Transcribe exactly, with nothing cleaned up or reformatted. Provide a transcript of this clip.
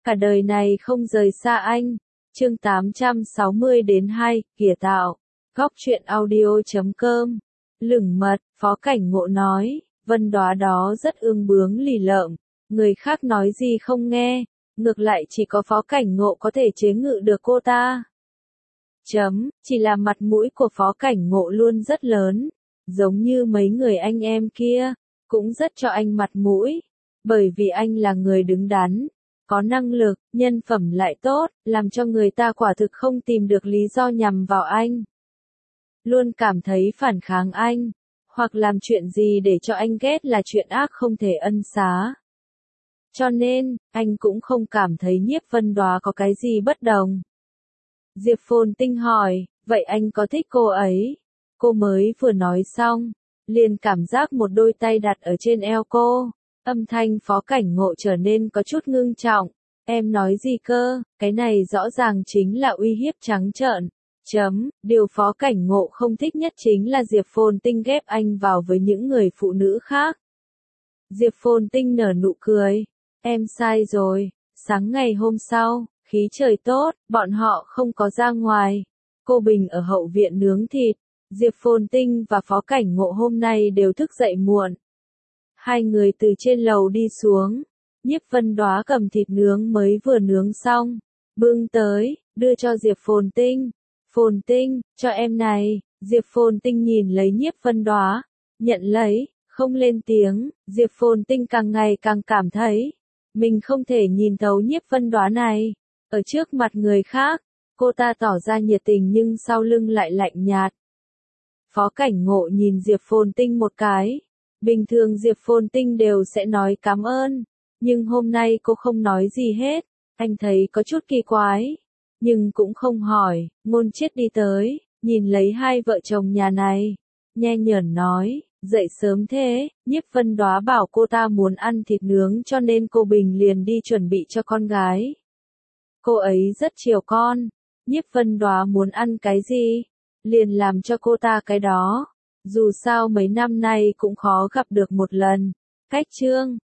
cả đời này không rời xa anh. Chương tám trăm sáu mươi đến hai, kìa tạo. Góc truyện audio chấm com. Lửng mật, Phó Cảnh Ngộ nói, Vân Đóa đó rất ương bướng lì lợm, người khác nói gì không nghe, ngược lại chỉ có Phó Cảnh Ngộ có thể chế ngự được cô ta. Chấm, chỉ là mặt mũi của Phó Cảnh Ngộ luôn rất lớn, giống như mấy người anh em kia, cũng rất cho anh mặt mũi, bởi vì anh là người đứng đắn, có năng lực, nhân phẩm lại tốt, làm cho người ta quả thực không tìm được lý do nhằm vào anh. Luôn cảm thấy phản kháng anh, hoặc làm chuyện gì để cho anh ghét là chuyện ác không thể ân xá. Cho nên, anh cũng không cảm thấy Nhiếp Vân Đóa có cái gì bất đồng. Diệp Phồn Tinh hỏi, vậy anh có thích cô ấy? Cô mới vừa nói xong, liền cảm giác một đôi tay đặt ở trên eo cô. Âm thanh Phó Cảnh Ngộ trở nên có chút ngưng trọng. Em nói gì cơ, cái này rõ ràng chính là uy hiếp trắng trợn. Chấm, điều Phó Cảnh Ngộ không thích nhất chính là Diệp Phồn Tinh ghép anh vào với những người phụ nữ khác. Diệp Phồn Tinh nở nụ cười. Em sai rồi, sáng ngày hôm sau, khí trời tốt, bọn họ không có ra ngoài. Cô Bình ở hậu viện nướng thịt. Diệp Phồn Tinh và Phó Cảnh Ngộ hôm nay đều thức dậy muộn. Hai người từ trên lầu đi xuống. Nhiếp Vân Đóa cầm thịt nướng mới vừa nướng xong, bưng tới, đưa cho Diệp Phồn Tinh. Phồn Tinh, cho em này. Diệp Phồn Tinh nhìn lấy Nhiếp Vân Đóa, nhận lấy, không lên tiếng. Diệp Phồn Tinh càng ngày càng cảm thấy, mình không thể nhìn thấu Nhiếp Vân Đóa này. Ở trước mặt người khác, cô ta tỏ ra nhiệt tình nhưng sau lưng lại lạnh nhạt. Phó Cảnh Ngộ nhìn Diệp Phồn Tinh một cái. Bình thường Diệp Phồn Tinh đều sẽ nói cảm ơn, nhưng hôm nay cô không nói gì hết. Anh thấy có chút kỳ quái, nhưng cũng không hỏi. Ngôn Chiết đi tới, nhìn lấy hai vợ chồng nhà này, nhe nhởn nói, dậy sớm thế. Nhiếp Vân Đóa bảo cô ta muốn ăn thịt nướng cho nên cô Bình liền đi chuẩn bị cho con gái. Cô ấy rất chiều con, Nhiếp Vân Đóa muốn ăn cái gì, liền làm cho cô ta cái đó. Dù sao mấy năm nay cũng khó gặp được một lần. Cách chương